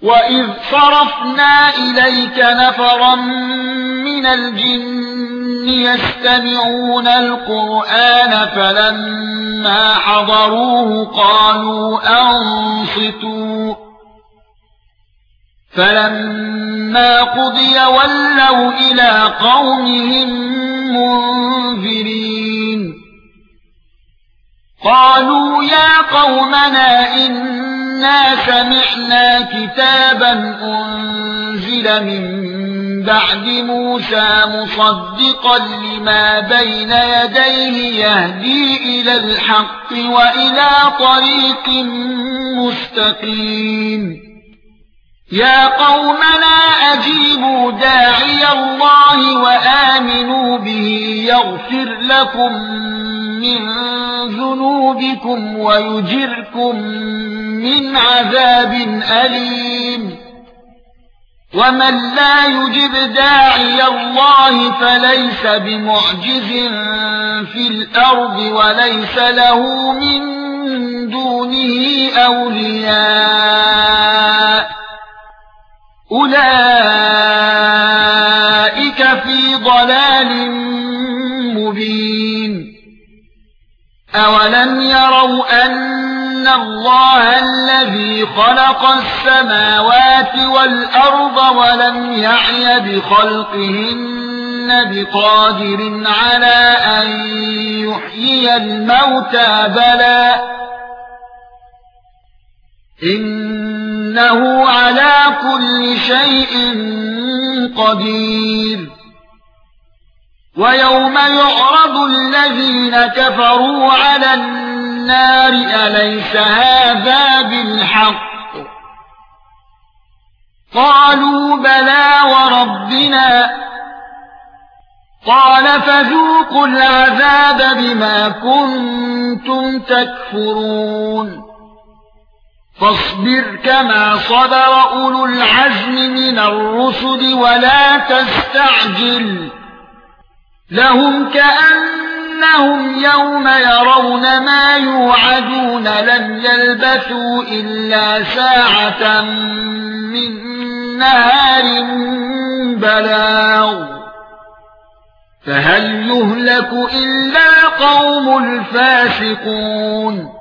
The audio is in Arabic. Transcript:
وَإِذْ صَرَفْنَا إِلَيْكَ نَفَرًا مِنَ الْجِنِّ يَسْتَمِعُونَ الْقُرْآنَ فَلَمَّا حَضَرُوهُ قَالُوا أَنصِتُوا فَلَمَّا قُضِيَ وَلَّوْا إِلَى قَوْمِهِمْ مُنذِرِينَ قالوا يا قومنا إنا سمعنا كتابا أنزل من بعد موسى مصدقا لما بين يديه يهدي إلى الحق وإلى طريق مستقيم يا قومنا أجيبوا داعي الله وآمنوا به يغفر لكم من ذنوبكم ويجركم من عذاب أليم ومن لا يجب داعي الله فليس بمعجز في الأرض وليس له من دونه أولياء أولئك في ضلال مبين أَوَلَمْ يَرَوْا أَنَّ اللَّهَ الَّذِي خَلَقَ السَّمَاوَاتِ وَالْأَرْضَ وَلَمْ يَعْيَ بِخَلْقِهِنَّ بِقَادِرٍ عَلَى أَن يُحْيِيَ الْمَوْتَى بَلَى إِنَّهُ عَلَى كُلِّ شَيْءٍ قَدِيرٌ وَيَوْمَ يُعْرَضُ الَّذِينَ كَفَرُوا عَلَى النَّارِ أَلَيْسَ هَذَا بِالْحَقِّ قَالُوا بَلَى وَرَبِّنَا قَالَ فَذُوقُوا الْعَذَابَ بِمَا كُنتُمْ تَكْفُرُونَ فاصبر كما صبر أولو العزم من الرسل ولا تستعجل لهم كأنهم يوم يرون ما يوعدون لم يلبثوا إلا ساعة من نهار بلاغ فهل يهلك إلا القوم الفاسقون